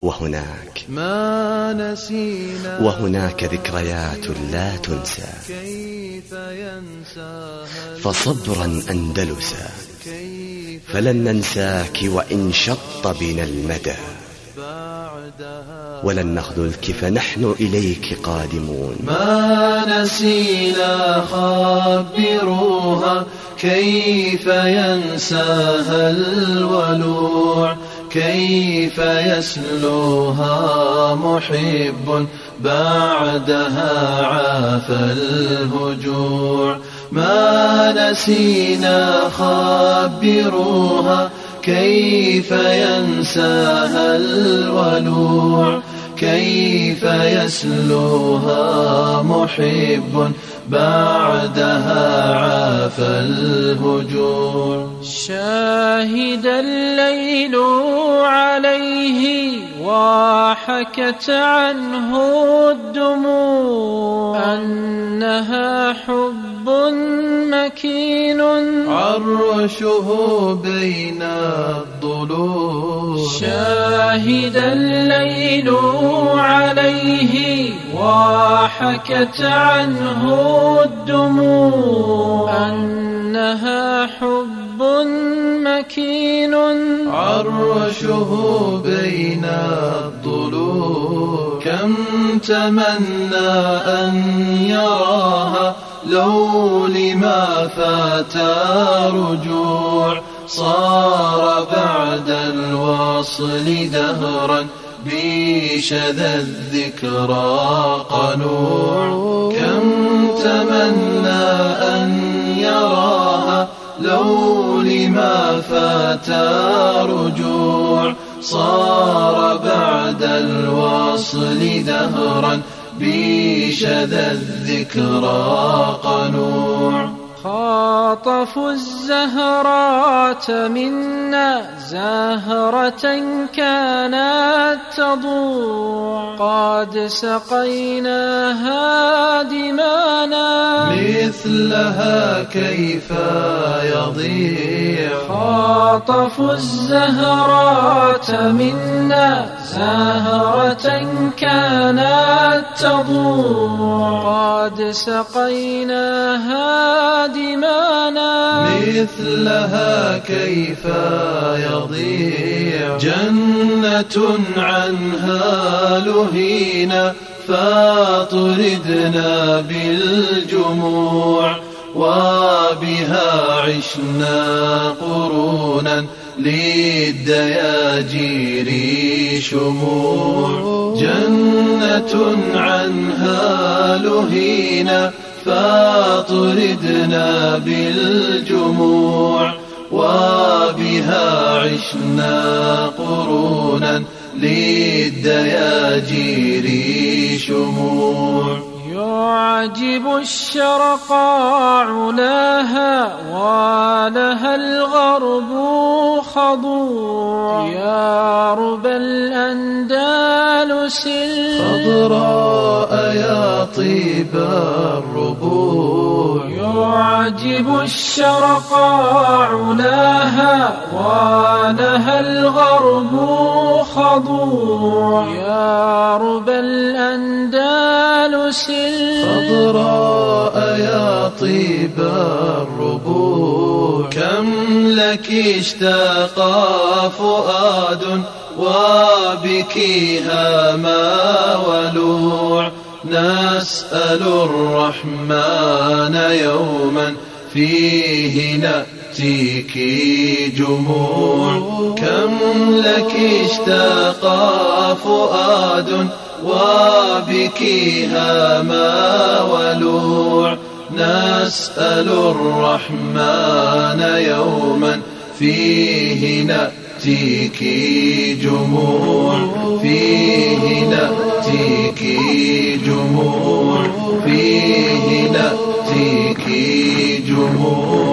وهناك ما نسينا وهناك ذكريات لا تنسى، كيف ينساها فصبرا أندلسا فلن ننساك وإن شط بنا المدى، ولن نخذلك فنحن إليك قادمون. ما نسينا خبروها كيف ينساها الولوع، كيف يسلوها محب بعدها عاف الهجوع. ما نسينا خبروها كيف ينساها الولوع، كيف يسلوها محب بعدها عاف الهجوع. شاهد الليل عليه وحكت عنه الدموع، أنها حب مكين عرشه بين الضلوع. شاهد الليل عليه وحكت عنه الدموع، أنها حب مكين عرشه بين الضلوع. كم تمنى أن يراها لو لما فات رجوع، صار بعد الوصل دهرا بشذا الذكرى قنوع. كم تمنى أن يراها لو لما فات رجوع، صار بعد الوصل دهرا بشذا الذكرى قنوع. خاطفوا الزهرات منا زهرة كانت تضوع، قد سقيناها دمانا مثلها كيف يضيع. خاطفوا الزهرات منا زهرة كانت تضوع، قد سقيناها دمانا مثلها كيف يضيع. جنة عنها لهينا فاطردنا بالجموع، وبها عشنا قرونا للدياجير شموع. جنة عنها لهينا فاطردنا بالجموع، وبها عشنا قرونا للدياجير شموع. يعجب الشرقاع لها ولها الغرب خضوع، يا رب الأندلس خضراء يا طيب الربوع. يعجب الشرقاع لها ولها الغرب خضوع، يا رب الأندلس خضراء يا طيب الربوع. كم لك اشتاق فؤاد وبكيها ما ولوع، نسأل الرحمن يوما فيه نأتيك جموع. كم لك اشتاق فؤاد وبكيها ما ولوع، نسأل الرحمن يوما فيه نأتيك جموع. فيه نأتيك جموع. فيه نأتيك جموع.